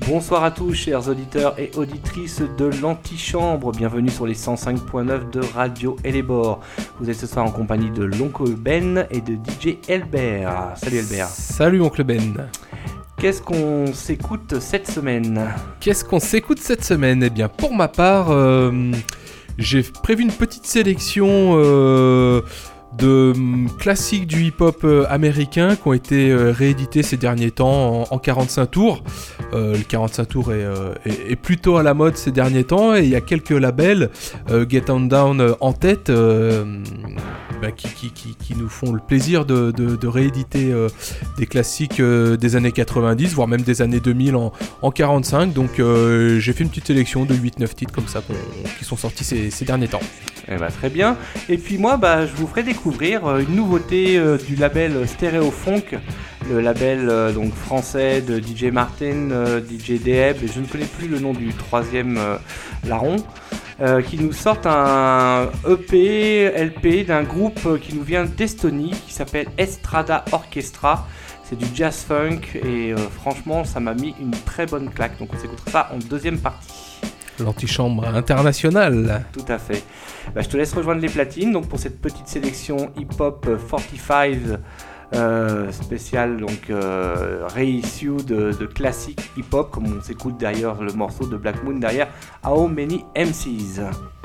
Bonsoir à tous, chers auditeurs et auditrices de l'Antichambre. Bienvenue sur les 105.9 de Radio Elébor. Vous êtes ce soir en compagnie de l'oncle Ben et de DJ Elbert. Salut Elbert. Salut oncle Ben. Qu'est-ce qu'on s'écoute cette semaine ? Eh bien, pour ma part, j'ai prévu une petite sélection de classiques du hip-hop américain qui ont été réédités ces derniers temps en 45 tours. Le 45 tours est plutôt à la mode ces derniers temps et il y a quelques labels, Get On Down en tête, qui nous font le plaisir de rééditer des classiques des années 90, voire même des années 2000 en 45. Donc j'ai fait une petite sélection de 8-9 titres comme ça qui sont sortis ces derniers temps. Eh ben, très bien. Et puis moi, je vous ferai découvrir une nouveauté du label Stéréofunk, le label donc français de DJ Martin, DJ Deb, et je ne connais plus le nom du troisième larron, qui nous sortent un EP, LP d'un groupe qui nous vient d'Estonie, qui s'appelle Estrada Orchestra. C'est du jazz funk et franchement, ça m'a mis une très bonne claque. Donc on s'écoutera ça en deuxième partie. L'antichambre internationale. Tout à fait. Je te laisse rejoindre les platines donc pour cette petite sélection hip-hop 45 spéciale, donc réissue de classiques hip-hop, comme on s'écoute derrière le morceau de Black Moon derrière How Many MCs.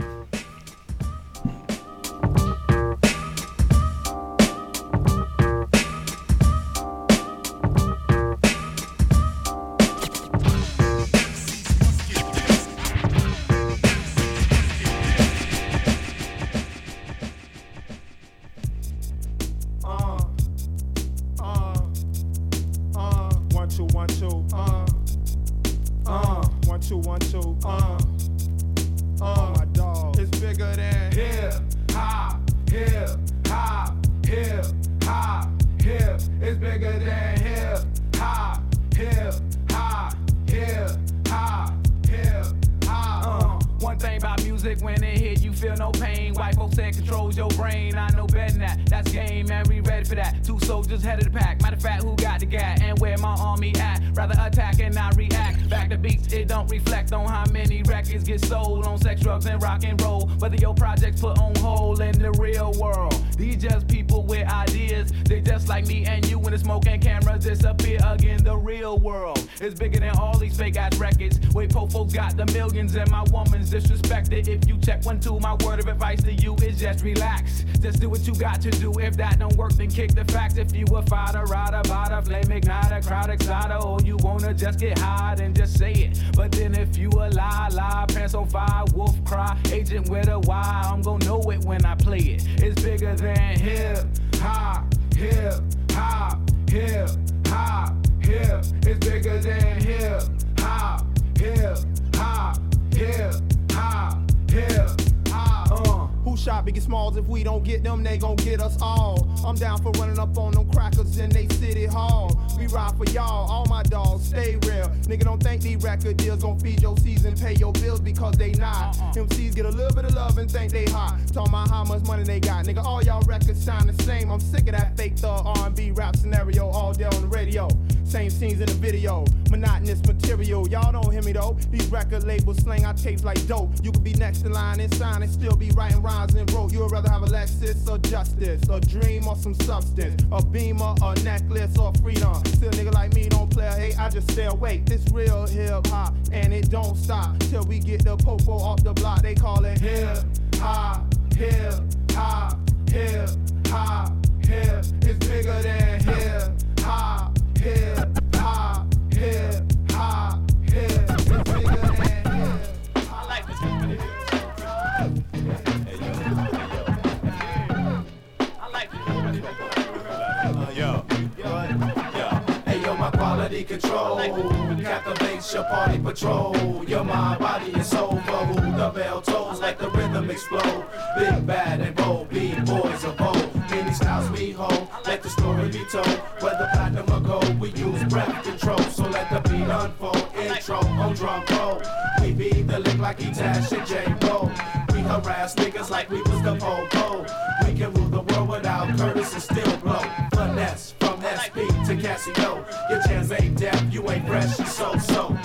Relax, just do what you got to do. If that don't work, then kick the facts. If you a fighter, rider, bada, flame igniter, crowd exciter, or you wanna just get high, then just say it. But then if you a lie, pants on fire, wolf cry, agent with a Y, I'm gon' know it when I play it. It's bigger than hip hop, hip hop, hip hop, hip. It's bigger than hip hop, hip hop, hip hop, hip. Who shot Biggie Smalls? If we don't get them, they gon' get us all. I'm down for running up on them crackers in they city hall. We ride for y'all, all my dogs, stay real. Nigga, don't think these record deals gon' feed your season, pay your bills because they not. MCs get a little bit of love and think they hot. Talking about how much money they got. Nigga, all y'all records sound the same. I'm sick of that fake thug R&B rap scenario all day on the radio. Same scenes in the video, monotonous material. Y'all don't hear me though. These record labels slang our tapes like dope. You could be next in line and sign and still be writing rhymes and wrote. You'd rather have a Lexus or justice, a dream or some substance, a beamer, a necklace or freedom. Still nigga like me don't play a hate, I just stay awake. This real hip hop and it don't stop till we get the popo off the block. They call it hip hop, hip hop, hip hop, hip. It's bigger than hip hop. Hip hop, hip hop, hip. It's bigger than hip. I like this. I like this. Yo. Hey yo, my quality control captivates your party patrol. Your mind, body, and soul. For who the bell tolls, like the rhythm explode. Big, bad, and bold. B-boys of old. Many styles we hold. Let the story be told. Whether platinum or gold, we use breath control. So let the beat unfold. Intro on drum roll. We be the lick like E-Tash and J-Roll. We harass niggas like we was the po-po. We can rule the world without Curtis and still blow. Finesse from SP to Casio. Your chance ain't deaf, you ain't fresh, you so-so.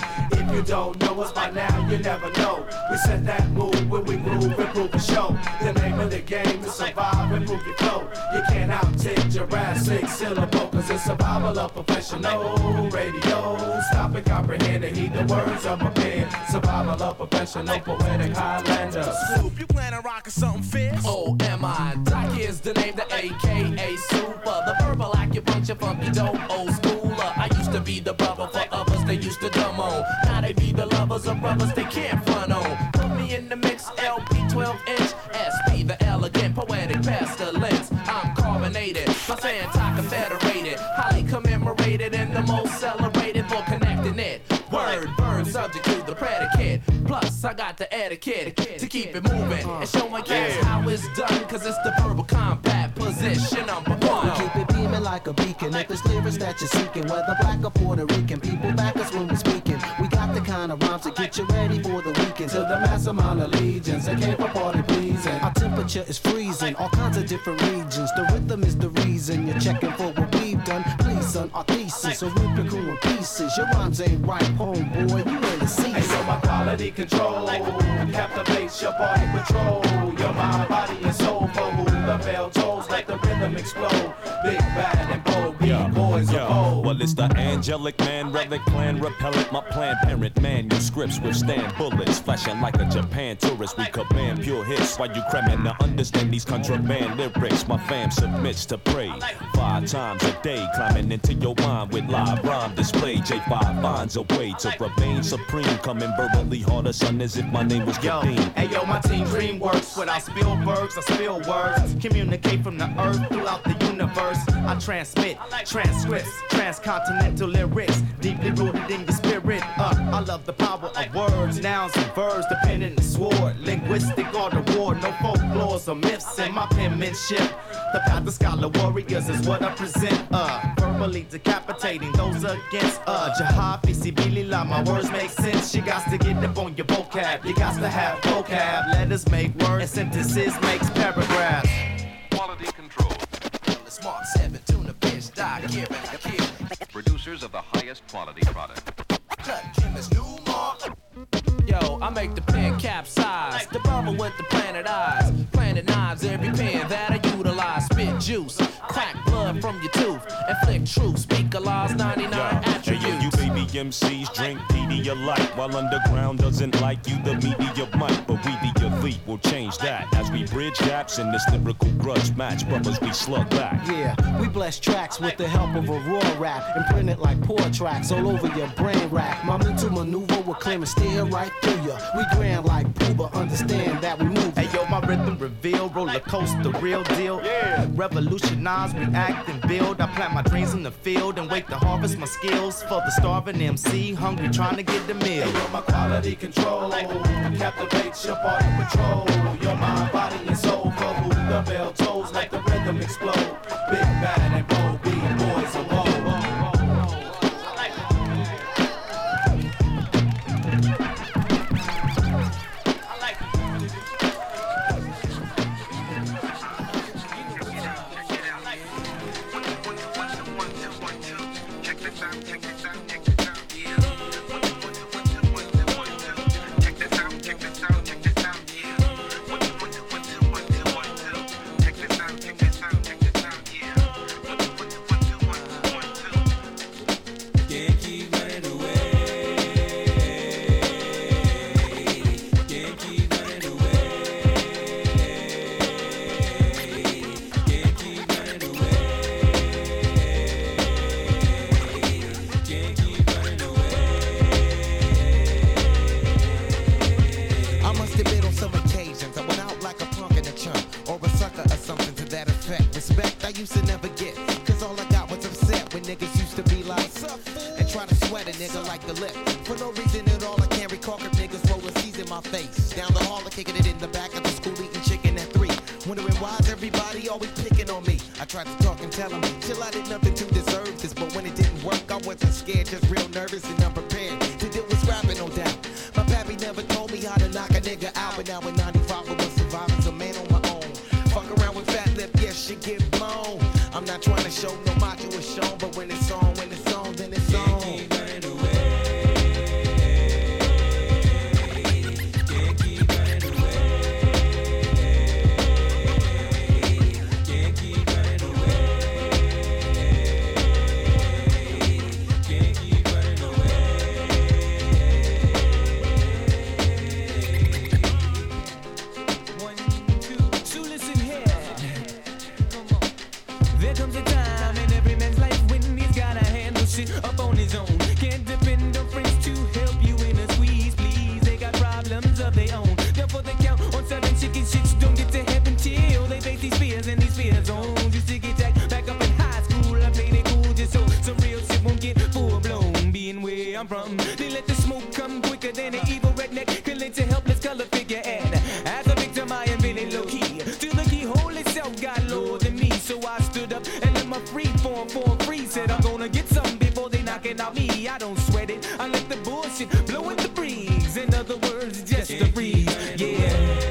If you don't know us by now, you never know. We set that mood when we groove and prove a show. The name of the game is survive and prove your flow. You can't outtake Jurassic syllable, cause it's survival of professional radio. Stop and comprehend and heed the words of my pen. Survival of professional poetic Highlander. Soup, you plan on rockin' something fierce? Oh, am I? Doc is the name, the AKA Super. The verbal acupuncture, funky dope, old schooler. I used to be the brother for others, they used to dumb on. Now they be the lovers of brothers they can't front on. Put me in the mix, LP 12-inch, SP, the elegant, poetic pestilence. I'm carbonated, plus anti-confederated, highly commemorated and the most celebrated for connecting it. Word, verb, subject to the predicate. Plus, I got the etiquette to keep it moving and showing cats how it's done, cause it's the verbal combat position number one. Keep it beaming like a beacon. If it's lyrics that you're seeking, whether black or Puerto Rican, people back us when we're speaking. We got the kind of rhymes to get you ready for the weekend. To the mass amount of legions, I came for party pleasing. Our temperature is freezing, all kinds of different regions. The rhythm is the reason you're checking for what we've done. Please, son, our thesis, so rhythmical in pieces. Your rhymes ain't right, homeboy, you in the season. Hey, so my quality control captivates your party patrol. Your mind, body, and soul for who the bell tolls. Let the rhythm explode. Big, bad, and bold, B-boys of old. Well, it's the angelic man, relic, plan, repellent. My planned parent, man, your scripts withstand bullets. Flashing like a Japan tourist, we command pure hits. While you cramming to understand these contraband lyrics, my fam submits to pray 5 times a day, climbing into your mind with live rhyme display. J5 finds a way to remain supreme, coming verbally harder, son, as if my name was Kadeem. Hey yo, my team dream works without Spielbergs, I spill words. Communicate from the earth throughout the universe. I transmit transcripts, transcontinental lyrics, deeply rooted in your spirit. I love the power of words, nouns and verbs, dependent on the sword. Linguistic art award, no folklores or myths in my penmanship. The path of scholar warriors is what I present. Verbally decapitating those against Jihad, Visibilillah, my words make sense. You got to get up on your vocab. You got to have vocab. Letters make words and sentences makes paragraphs. Quality control. The Smart 7 tuna fish, Doc, here and a kid. Producers of the highest quality product. Cut chemist, new mark. Yo, I make the pen capsize. The brother with the planet eyes. Planet knives, every pen that I utilize. Spit juice, crack blood from your tooth. Inflict truth, speak a law's 99 attributes. Hey, yo, you baby MCs drink Pedialyte, while underground doesn't like you, the media might. But we the elite will change that as we bridge gaps in this lyrical grudge match. Brothers, we slug back. Yeah, we bless tracks with the help of a raw rap and print it like poor tracks all over your brain rack. My mental maneuver will clear and steer right through ya. We grand like Pooba, understand that we move. Hey yo, my rhythm reveal, roller coaster, real deal. Yeah. Revolutionize, react and build. I plant my dreams in the field and wait to harvest my skills for the starving MC, hungry trying to get the meal. Hey yo, my quality control captivates your party patrol. Your mind, body, and soul for who the bell tolls. Let the rhythm explode. Big, bad, and bold, B-boys of old. off on free. Said I'm gonna get some before they knocking out me. I don't sweat it, I let the bullshit blow in the breeze. In other words, just a breeze, yeah.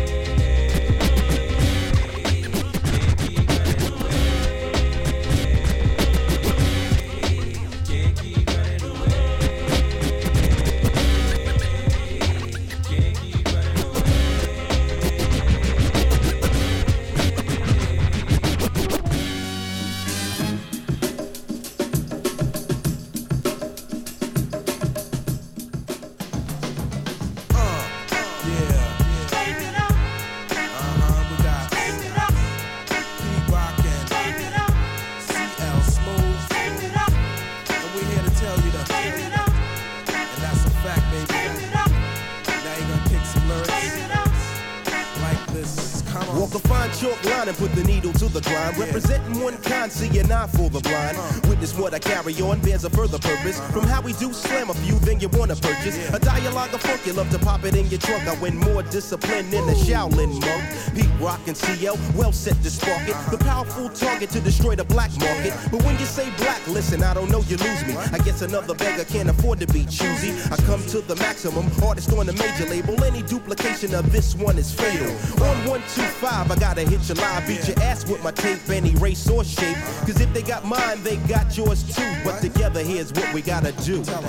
And put the needle to the grind. Representing one kind, see an eye for the blind. Witness what I carry on bears a further purpose. From how we do slam a few, then you wanna purchase a dialogue of funk. You love to pop it in your trunk. I win more discipline than a Shaolin monk. Pete Rock and CL, well set to spark it. The powerful target to destroy the black market. But when you say black, listen, I don't know, you lose me. I guess another beggar can't afford to be choosy. I come to the maximum, artist on the major label. Any duplication of this one is fatal. On 125, I gotta hit your live. Beat your ass with my tape, any race or shape. Cause if they got mine, they got yours too. But together, here's what we gotta do. Yeah.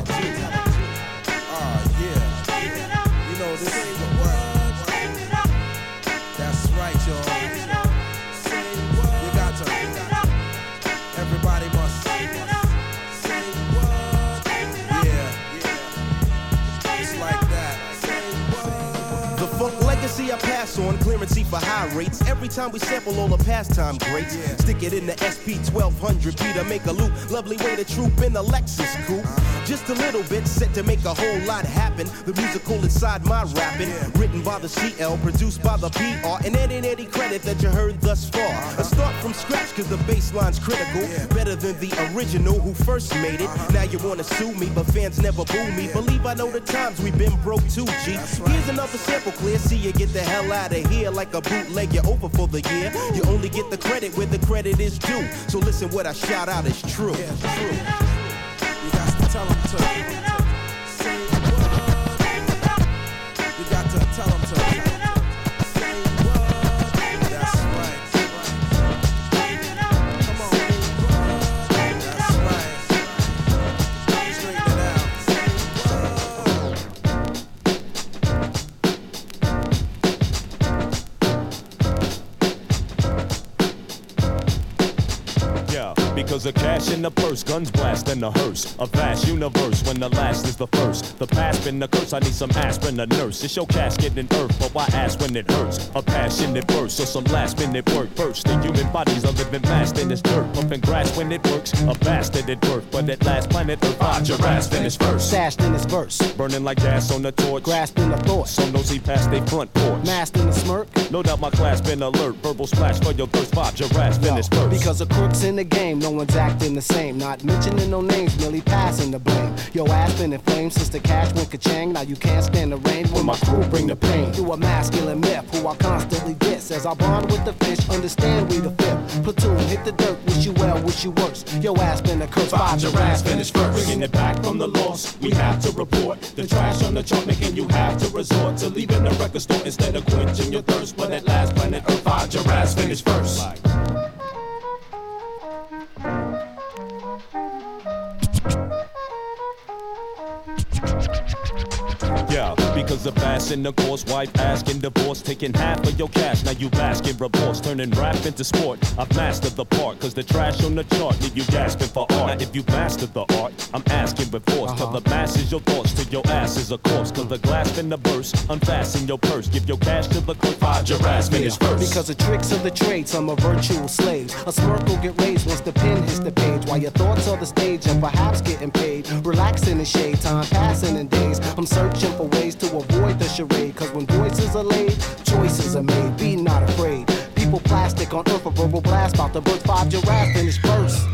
You know, this ain't the word. That's right, y'all. You got to. Everybody must say what. Yeah. It's like that. The funk legacy I pass on, clearancy for high rates. Every time we sample all the pastime greats, stick it in the SP 1200 B to make a loop. Lovely way to troop in the Lexus coupe. Just a little bit set to make a whole lot happen. The musical inside my rapping, written by the CL, produced by the PR, and any credit that you heard thus far. A start from scratch cause the bass line's critical. Better than the original who first made it. Now you wanna sue me, but fans never boo me. Believe I know the times we've been broke too, G. Here's another sample clear, see you get the hell out of here. Like a bootleg, you're over for the year. You only get the credit where the credit is due. So listen, what I shout out is true. Yeah, true. You got to tell them to say what. You got to tell them to say what. That's right. Come on. That's right. Straighten it out. Because of cash in the purse, guns blast in the hearse. A vast universe when the last is the first. The past been the curse, I need some aspirin, a nurse. It's your casket in earth, but why ask when it hurts? A passionate verse or some last minute work first. The human body's a living mass in this dirt. Pumping grass when it works, a bastard at birth. But at last planet Earth, your ass finished first. Stashed in his verse, burning like gas on the torch. grasping the thought, Some nosy past they front porch. masked in the smirk. No doubt my class been alert. Verbal splash for your thirst. Your ass finished first. Because of crooks in the game, no one's acting the same. Not mentioning no names, merely passing the blame. Your ass been in flames since the cash went ka-chang. Now you can't stand the rain when my crew bring the pain. You a masculine myth who I constantly diss. As I bond with the fish, understand we the fifth. Platoon, hit the dirt, wish you well, wish you worse. Your ass been a curse, your ass finished first. Bringing it back from the lost, we have to report. The trash on the chart making you have to resort to leaving the record store instead of quenching your thirst. But at last planet Earth, your ass finished first. Yeah, because of ass in the course, wife asking divorce, taking half of your cash, now you bask in remorse, turning rap into sport. I've mastered the part, cause the trash on the chart leave you gasping for art. Now if you mastered the art, I'm asking with force, tell the masses your thoughts till your ass is a corpse. Cause the glass in the burst, unfasten your purse, give your cash to the clerk, your ass finish first. Because of tricks of the trade, some are virtual slaves. A smirk will get raised once the pen hits the page, while your thoughts are the stage and perhaps getting paid. Relaxing in shade, time passing in days. I'm searching for ways to avoid the charade. Cause when voices are laid, choices are made. Be not afraid. People plastic on earth, a verbal blast about the birth 5 giraffe finish first.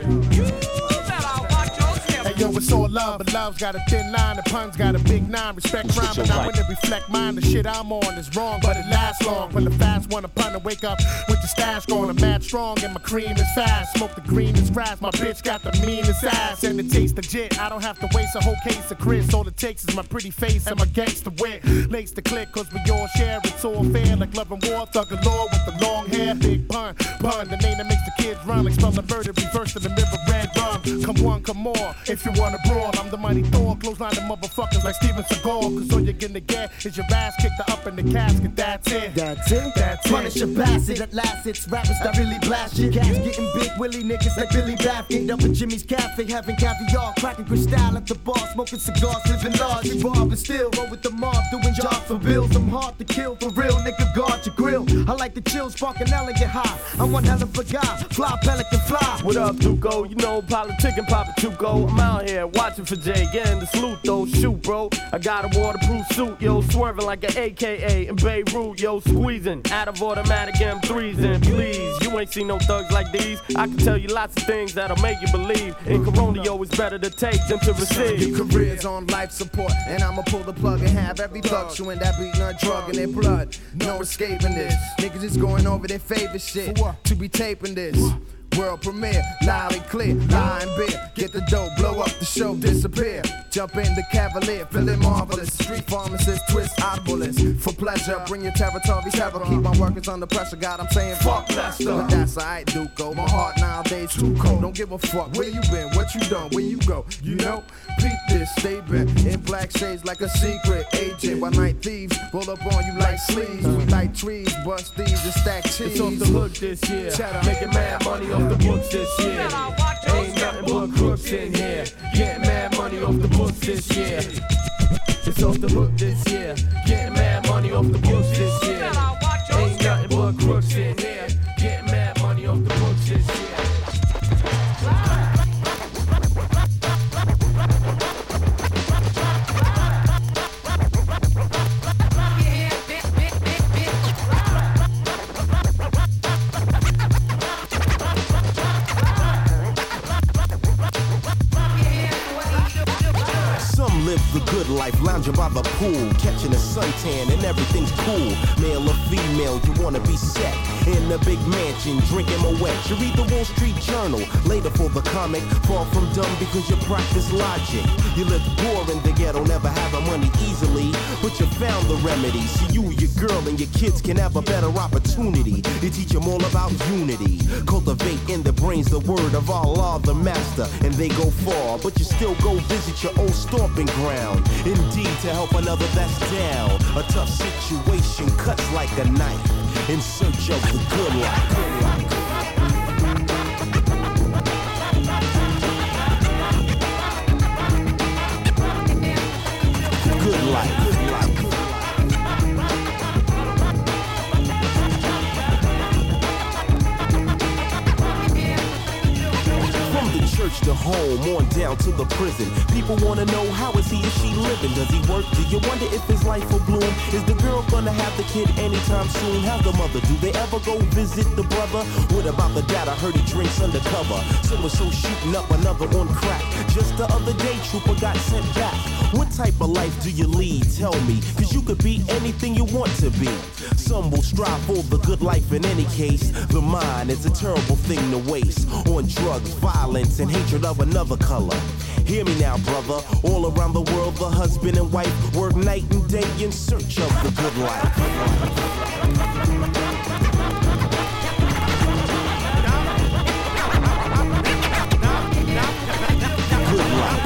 Yo, it's all love, but love's got a thin line, and puns got a big nine. Respect rhyme, but not when it reflect mine. The shit I'm on is wrong, but it lasts long. When the fast one, a pun to wake up with the stash going. I'm mad strong, and my cream is fast. Smoke the greenest grass, my bitch got the meanest ass, and it tastes legit. I don't have to waste a whole case of Chris. All it takes is my pretty face and my gangster wit. Lace the click, cause we all share. It's all fair, like love and war. Thug galore with the long hair. Big pun, the name that makes the kids run. Like spell the murder, reverse to the mirror, red rum. Come one, come more. If you wanna brawl, I'm the mighty Thor. Close line the motherfuckers like Steven Seagal. Cause all you're gonna get is your ass kicked up in the casket. That's it. That's it. That's it. Punish a bastard at last. It's rappers that really blast shit. Cats getting big willy niggas like Billy Baffin. Up at Jimmy's Cafe, having caviar, cracking crystal at the bar, smoking cigars, living large. We rob and still roll with the mob, doing jobs for bills. I'm hard to kill for real, nigga. Guard your grill. I like the chill, spark an elegant high. I'm one hell of a guy, fly pelican fly. What up, Duco? You know, politic and Papa Chuco. I'm out here watching for Jay, getting the salute though. Shoot, bro. I got a waterproof suit, yo, swerving like an AKA in Beirut, yo, squeezing out of automatic M3s. And please, you ain't seen no thugs like these. I can tell you lots of things that'll make you believe. In Corona, yo, it's better to take than to receive. Your career's on life support, and I'ma pull the plug and have every thug chewing that beat nut drug in their blood. No escaping this. Niggas is going over their favorite shit to be taping this. World premiere, loud and clear, lie and beer. Get the dough, blow up the show, disappear. Jump in the Cavalier, feeling marvelous. Street pharmacist, twist oddbalist. For pleasure, bring your territory terror. Keep my workers under pressure, God, I'm saying fuck Lester. But that's alright, Duco. My heart nowadays too cold. Don't give a fuck where you been, what you done, where you go. You know, peep this, stay bent in black shades like a secret agent. While night thieves roll up on you like sleeves. We like trees, bust thieves and stack cheese. It's off the hook this year, making mad money off the books this year. Ain't nothing but crooks in here, getting mad money off the books this year. It's off the hook this year, getting mad money off the books this year. Ain't nothing but crooks in here, getting mad money off the books this year. Live the good life, lounging by the pool, catching a suntan and everything's cool. Male or female, you wanna be set in a big mansion, drinking Moet. You read the Wall Street Journal, later for the comic. Far from dumb because you practice logic. You live poor in the ghetto, never having money easily, but you found the remedy. So you, your girl, and your kids can have a better opportunity. You teach them all about unity. Cultivate in their brains the word of Allah, the master, and they go far. But you still go visit your old stomping ground. Indeed, to help another that's down. A tough situation cuts like a knife in search of the good life. Good life. Church to home, on down to the prison. People wanna know how is he or she living? Does he work? Do you wonder if his life will bloom? Is the girl gonna have the kid anytime soon? How's the mother? Do they ever go visit the brother? What about the dad? I heard he drinks undercover. So shooting up another on crack. Just the other day, trooper got sent back. What type of life do you lead? Tell me, cause you could be anything you want to be. Some will strive for the good life in any case. The mind is a terrible thing to waste on drugs, violence, and hatred of another color. Hear me now, brother. All around the world, the husband and wife work night and day in search of the good life. Good life.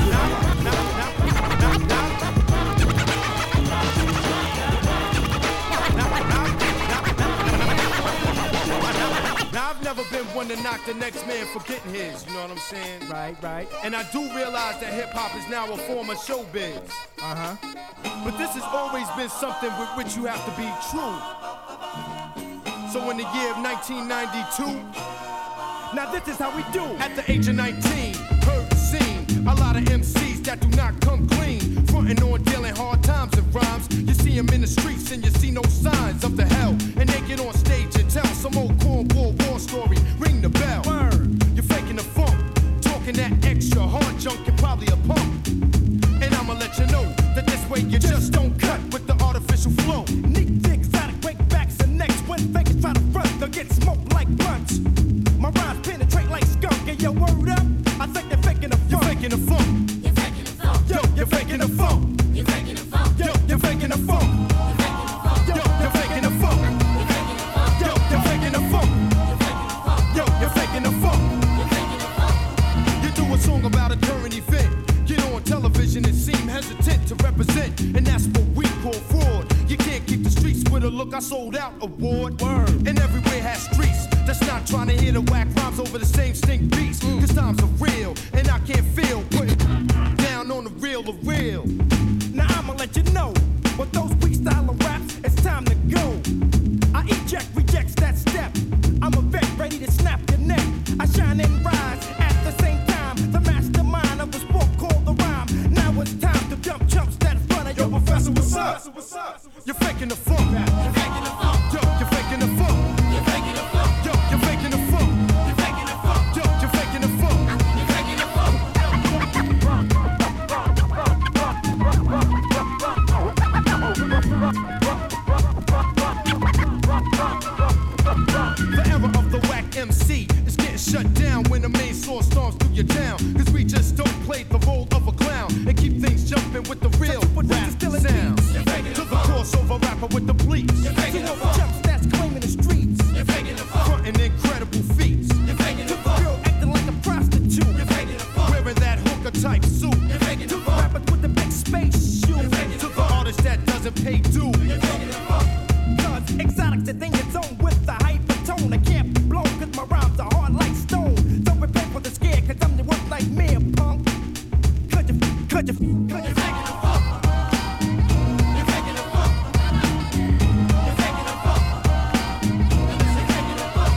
I've never been one to knock the next man for getting his, you know what I'm saying? Right. And I do realize that hip-hop is now a form of showbiz. But this has always been something with which you have to be true. So in the year of 1992, now this is how we do. At the age of 19, heard the scene. A lot of MCs that do not come clean. Frontin' on dealing hard times and rhymes. You see them in the streets and you see no signs of the hell. And they get on stage and tell some old cornball war story. Ring the bell. You're faking the funk. talking that extra hard junk, you're probably a punk. And I'ma let you know that this way you just don't cut with the artificial flow. Neat, exotic, breakbacks and necks. When fakers try to front, they'll get smoked like blunts. My rhymes penetrate like skunk. And your word up, I think they're faking the funk. You're faking the funk. You're faking the funk. Yo, you're faking the funk. You're faking the funk. Yo, you're faking the funk. Yo, you're faking the funk. Yo, you're faking the funk. Yo, you're faking the funk. You do a song about a current event. Get on television and seem hesitant to represent, and that's what we call fraud. You can't keep the streets with a look I sold out award. Word. And everywhere has streets that's not trying to hear the whack rhymes over the same stink beats. Cause times are real, and I can't feel putting down on the real of real. Now I'ma let you know, with those weak style of raps, it's time to go. I eject, rejects that step. I'm a vet ready to snap your neck. I shine and rise at the same time. The mastermind of the sport called the rhyme. Now it's time to jump chumps that in front of your professor. What's up? You're faking the funk. You're faking the funk. Yo, you're faking the funk. You're faking the funk. Yo, you're faking the funk. You're faking the funk. Yo, you're faking the funk. You're faking the funk. The era of the whack MC is getting shut down when the main source storms through your town. Cause we just don't play the role of a clown and keep things jumping with the real rap sound. To the crossover rapper with the bleach. To all the jumps that's claiming the streets. Frontin' incredible feats. To the girl acting like a prostitute. Wearing that hooker type suit. To the rappers with the big space shoe. To the artist that doesn't pay due. Cause exotic the thing is on with the hypertone. I can't be blown cause my rhymes are hard like stone. Don't prepare for the scare cause I'm the one nightmare punk. Could you faking the funk? You're faking the funk. You're faking the funk. You're faking the funk.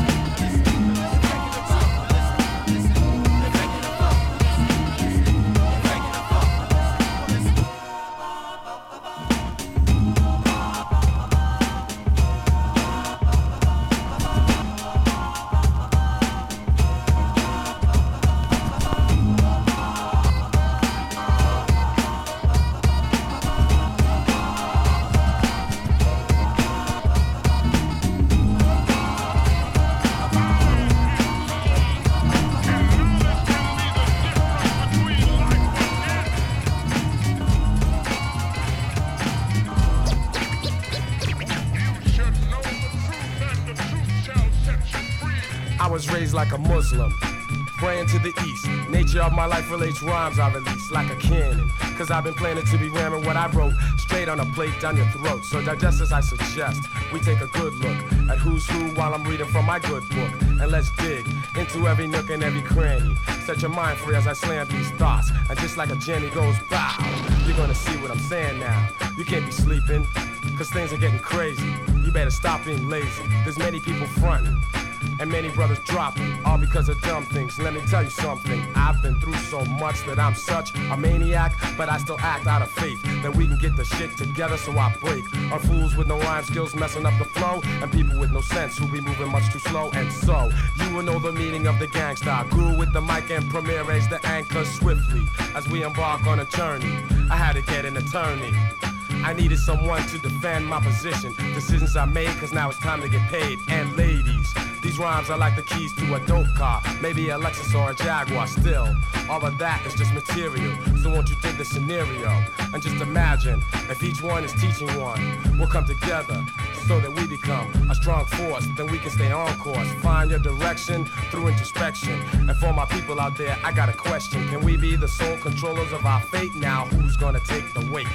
I was raised like a Muslim, praying to the east. Nature of my life relates rhymes I release like a cannon. Cause I've been planning to be ramming what I wrote straight on a plate down your throat. So digest as I suggest, we take a good look at who's who while I'm reading from my good book. And let's dig into every nook and every cranny. Set your mind free as I slam these thoughts. And just like a Jenny goes bow, you're gonna see what I'm saying now. You can't be sleeping, cause things are getting crazy. You better stop being lazy. There's many people fronting and many brothers dropping, all because of dumb things. Let me tell you something, I've been through so much that I'm such a maniac, but I still act out of faith that we can get the shit together, so I break on fools with no rhyme skills messing up the flow, and people with no sense who be moving much too slow. And so, you will know the meaning of the gangsta. I grew with the mic and Premier raised the anchor swiftly as we embark on a journey. I had to get an attorney. I needed someone to defend my position. Decisions I made, cause now it's time to get paid. And ladies, these rhymes are like the keys to a dope car, maybe a Lexus or a Jaguar. Still, all of that is just material. So won't you dig the scenario and just imagine if each one is teaching one. We'll come together so that we become a strong force. Then we can stay on course, find your direction through introspection. And for my people out there, I got a question. Can we be the sole controllers of our fate? Now who's gonna take the weight?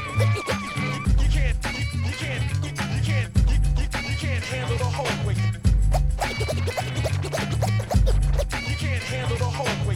You can't handle the whole weight. You can't handle the whole weight.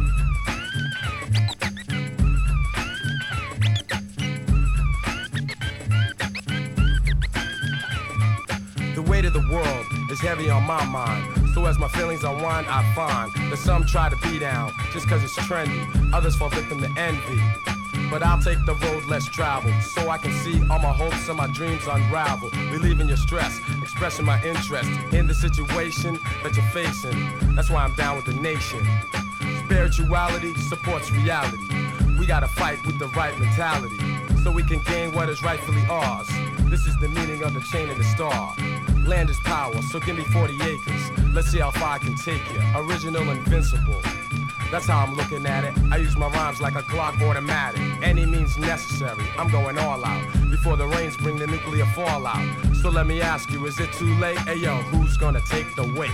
The weight of the world is heavy on my mind. So as my feelings unwind, I find that some try to be down just cause it's trendy. Others fall victim to envy. But I'll take the road less traveled, so I can see all my hopes and my dreams unravel. Relieving your stress, expressing my interest in the situation that you're facing. That's why I'm down with the nation. Spirituality supports reality. We gotta fight with the right mentality, so we can gain what is rightfully ours. This is the meaning of the chain and the star. Land is power, so give me 40 acres. Let's see how far I can take you. Original, invincible. That's how I'm looking at it. I use my rhymes like a Glock automatic. Any means necessary, I'm going all out. Before the rains bring the nuclear fallout. So let me ask you, is it too late? Hey yo, who's gonna take the weight?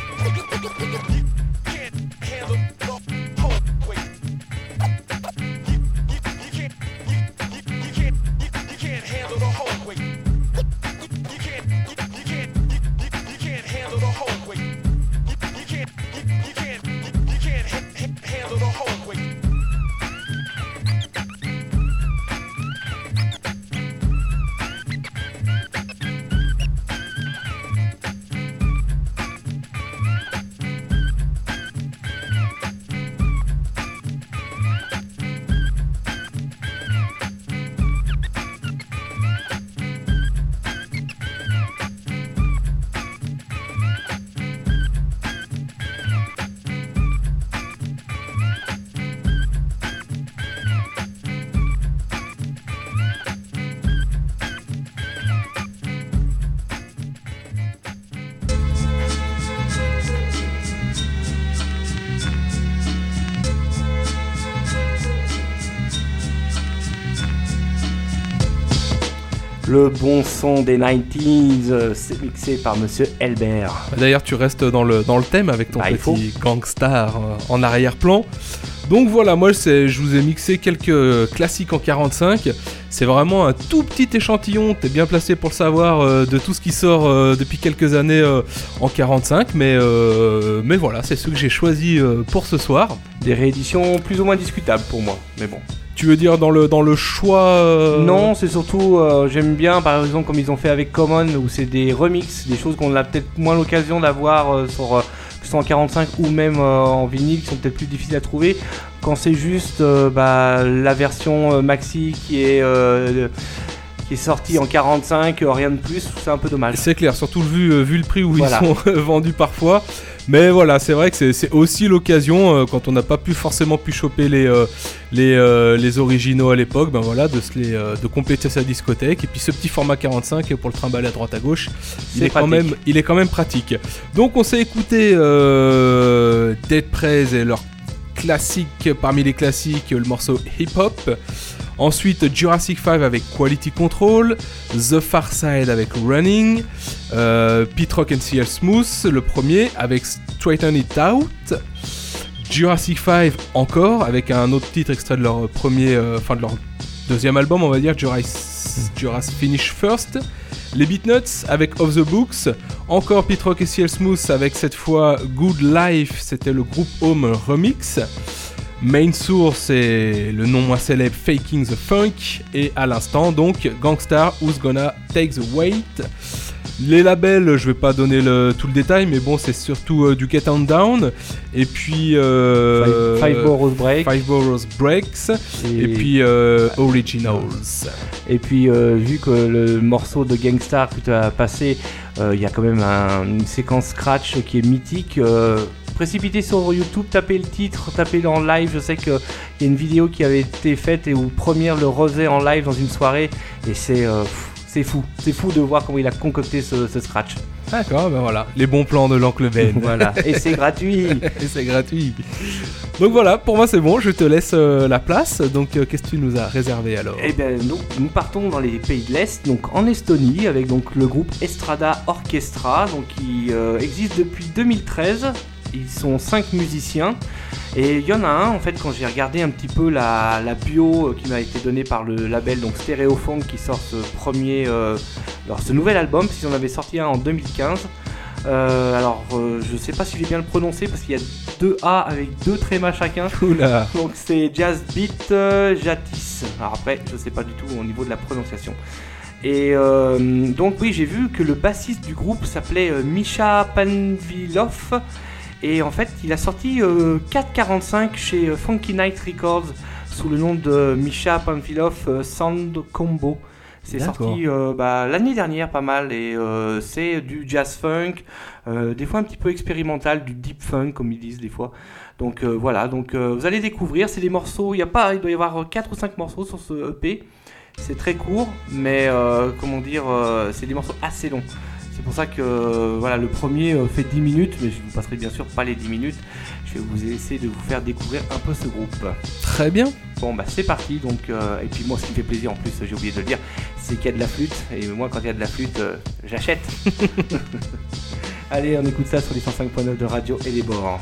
Le bon son des 90s, c'est mixé par Monsieur Elbert. D'ailleurs, tu restes dans le thème avec ton petit Gangstar en arrière-plan. Donc voilà, moi je vous ai mixé quelques classiques en 45. C'est vraiment un tout petit échantillon, t'es bien placé pour le savoir, de tout ce qui sort depuis quelques années en 45. Mais voilà, c'est ceux que j'ai choisis pour ce soir. Des rééditions plus ou moins discutables pour moi, mais bon. Tu veux dire dans le choix Non, c'est surtout, j'aime bien par exemple comme ils ont fait avec Common, où c'est des remixes, des choses qu'on a peut-être moins l'occasion d'avoir sur... que ce soit en 45 ou même en vinyle, qui sont peut-être plus difficiles à trouver. Quand c'est juste la version maxi qui est sortie en 45, rien de plus, c'est un peu dommage. C'est clair, surtout vu le prix où ils sont vendus parfois. Mais voilà, c'est vrai que c'est aussi l'occasion, quand on n'a pas forcément pu choper les originaux à l'époque, de compléter sa discothèque. Et puis ce petit format 45 pour le trimballer à droite à gauche, il est quand même pratique. Donc on s'est écouté Dead Prez et leur classique parmi les classiques, le morceau Hip Hop. Ensuite Jurassic 5 avec Quality Control, The Far Side avec Running, Pete Rock and CL Smooth le premier avec Straighten It Out, Jurassic 5 encore avec un autre titre extrait de leur de leur deuxième album, on va dire, Jurassic Finish First, les Beatnuts avec Off the Books, encore Pete Rock et CL Smooth avec cette fois Good Life, c'était le groupe Home Remix. Main Source est le nom moins célèbre Faking the Funk, et à l'instant donc Gangstar, Who's Gonna Take the Weight. Les labels, je vais pas donner tout le détail, mais bon, c'est surtout du Get On Down, et puis Five Boroughs Breaks, et puis Originals. Et puis vu que le morceau de Gangstar que tu as passé, il y a quand même une séquence scratch qui est mythique. Précipitez sur YouTube, tapez le titre, tapez-le en live. Je sais qu'il y a une vidéo qui avait été faite et où Première le refaisait en live dans une soirée, et c'est fou de voir comment il a concocté ce scratch. D'accord, ben voilà, les bons plans de l'oncle Ben. Voilà, et c'est gratuit. Donc voilà, pour moi c'est bon, je te laisse la place. Donc qu'est-ce que tu nous as réservé alors ? Eh bien, nous partons dans les pays de l'Est, donc en Estonie, avec donc le groupe Estrada Orchestra, donc qui existe depuis 2013. Ils sont 5 musiciens, et il y en a un, en fait, quand j'ai regardé un petit peu la bio qui m'a été donnée par le label donc Stereophone, qui sort ce nouvel album, parce qu'ils en avaient sorti un en 2015. Je sais pas si j'ai bien le prononcé, parce qu'il y a 2 A avec 2 trémas chacun. Oula. Donc c'est Jazz Beat Jatis. Alors après, je sais pas du tout au niveau de la prononciation. Et donc oui, j'ai vu que le bassiste du groupe s'appelait Misha Panvilov. Et en fait, il a sorti 4:45 chez Funky Night Records sous le nom de Misha Panvilov Sound Combo. C'est D'accord. sorti l'année dernière pas mal et c'est du jazz funk, des fois un petit peu expérimental, du deep funk comme ils disent des fois. Donc voilà, vous allez découvrir, c'est des morceaux, il doit y avoir 4 ou 5 morceaux sur ce EP. C'est très court, mais c'est des morceaux assez longs. C'est pour ça que le premier fait 10 minutes, mais je vous passerai bien sûr pas les 10 minutes. Je vais vous essayer de vous faire découvrir un peu ce groupe. Très bien. Bon c'est parti et puis moi ce qui me fait plaisir en plus, j'ai oublié de le dire, c'est qu'il y a de la flûte et moi quand il y a de la flûte, j'achète. Allez, on écoute ça sur les 105.9 de Radio et les bords.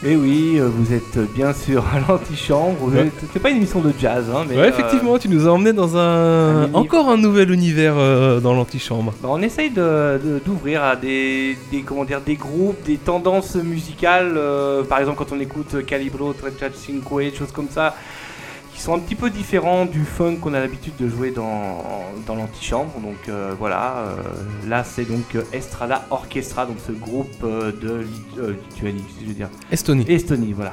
Et oui, vous êtes bien sûr à l'antichambre. C'est pas une émission de jazz, hein, mais. Ouais, effectivement, tu nous as emmené dans encore un nouvel univers dans l'antichambre. Bah, on essaye d'ouvrir à des groupes, des tendances musicales. Par exemple, quand on écoute Calibro, Treccia Cinque, des choses comme ça, qui sont un petit peu différents du funk qu'on a l'habitude de jouer dans l'antichambre. Donc voilà, là c'est donc Estrada Orchestra, donc ce groupe de Lituanie, si je veux dire. Estonie, voilà.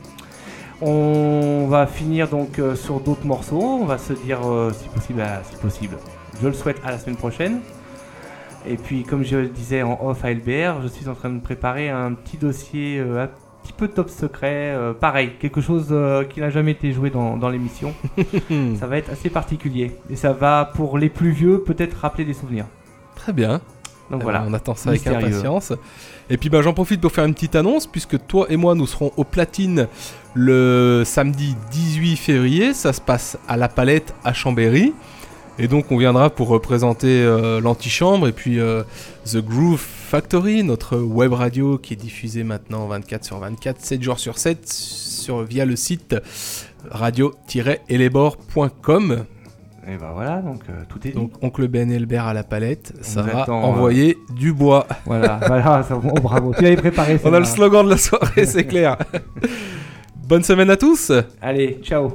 On va finir donc sur d'autres morceaux. On va se dire si possible, je le souhaite, à la semaine prochaine. Et puis comme je le disais en off à LBR, je suis en train de préparer un petit dossier un petit peu top secret, pareil, quelque chose qui n'a jamais été joué dans l'émission. Ça va être assez particulier et ça va, pour les plus vieux, peut-être rappeler des souvenirs. Très bien. Donc voilà, on attend ça avec impatience. Et puis j'en profite pour faire une petite annonce, puisque toi et moi nous serons au Platine le samedi 18 février. Ça se passe à La Palette à Chambéry. Et donc on viendra pour représenter l'antichambre et puis The Groove Factory, notre web radio qui est diffusée maintenant 24/24, 7 jours sur 7 via le site radio-elébor.com. Et ben voilà, donc tout est dit. Donc Oncle Ben et Elbert à La Palette, ça va envoyer du bois. Voilà, bravo, tu avais préparé ça. On a le slogan de la soirée, c'est clair. Bonne semaine à tous. Allez, ciao.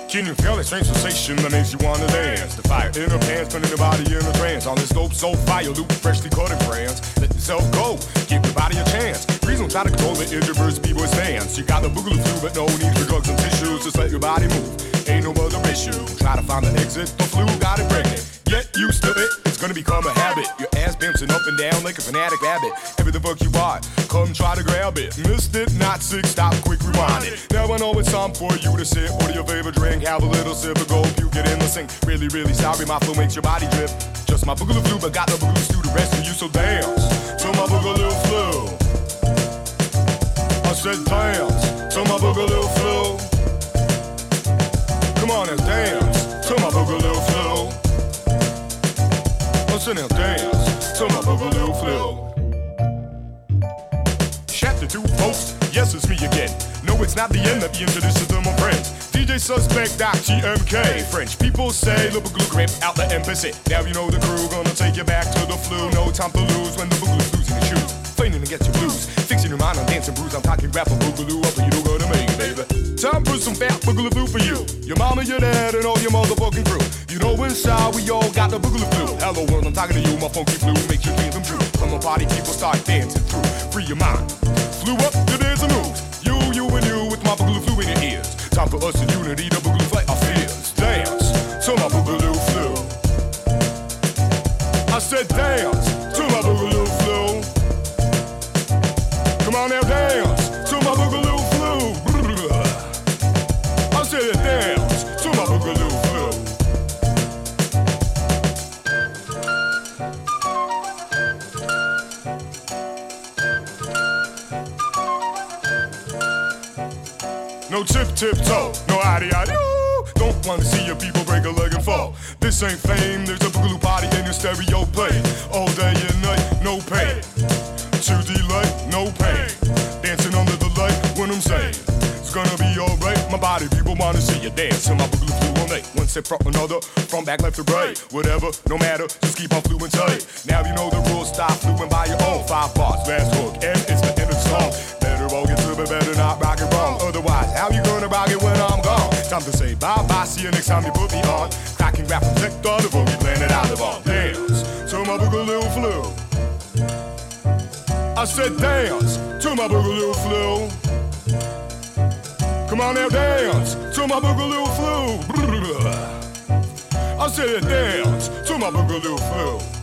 Can you feel that strange sensation that makes you wanna dance? The fire in her pants, putting your body in a trance. On this dope, so fire, loop, freshly cut in France. Let yourself go, give your body a chance. Reason try to control the introverse b-boy stance. You got the boogaloo flu, but no need for drugs and tissues. Just let your body move, ain't no other issue. Try to find the exit, the flu got it pregnant. Get used to it, it's gonna become a habit. Your ass bouncing up and down like a fanatic rabbit. Every the fuck you want, come try to grab it. Missed it, not sick, stop, quick rewind it. Now I know it's time for you to sip. Order your favorite drink, have a little sip of gold, puke it in the sink. Really, really sorry, my flow makes your body drip. Just my boogaloo flu, but got the boogaloo stew to rescue you, so dance to my boogaloo flu. I said dance to my boogaloo flu. Come on and dance to my boogaloo flu. Listen and dance to my boogaloo flu. Chapter 2, folks, yes, it's me again. No, it's not the end, let me introduce you to my friends. DJ Suspect, Doc GMK. French people say, le boogaloo grip out the embassy. Now you know the crew, gonna take you back to the flu. No time to lose when the boogaloo's losing your shoes. Feigning to get your blues, fixing your mind on dancing brews. I'm talking rap and boogaloo up, and you don't go to me, baby. Time for some fat boogaloo flu for you. Your mama, your dad, and all your motherfucking crew. You know inside we all got the boogaloo flu. Hello world, I'm talking to you, my funky flu makes your dreams come true. Come on party, people start dancing through. Free your mind, flew up, your dance and moves. You and you with my boogaloo flu in your ears. Time for us in unity, the boogaloo fight our fears. Dance to my boogaloo flu. I said dance to my boogaloo flu. Come on now, dance to my boogaloo flu. I said dance to my boogaloo flu. No tip-toe, no addy-addy-oo. Don't wanna see your people break a leg and fall. This ain't fame, there's a boogaloo party in your stereo play. All day and night, no pain. To delight, no pain. Dancing under the light, when I'm saying it's gonna be alright. My body, people wanna see you dance. And my boogaloo flu all night. One step from another, from back left to right. Whatever, no matter, just keep on fluing tight. Now you know the rules, stop fluing by your own. 5 bars, last hook, and it's the end of the song. Better all get to it, better not rock it wrong. Otherwise, how you gonna rock it when I'm gone? Time to say bye-bye, see you next time you put me on. Cracking rap from sector, the boogie planet out of all. Dance to my boogaloo flu. I said dance to my boogaloo flu. Come on now, dance to my boogaloo flu. I said dance to my boogaloo flu.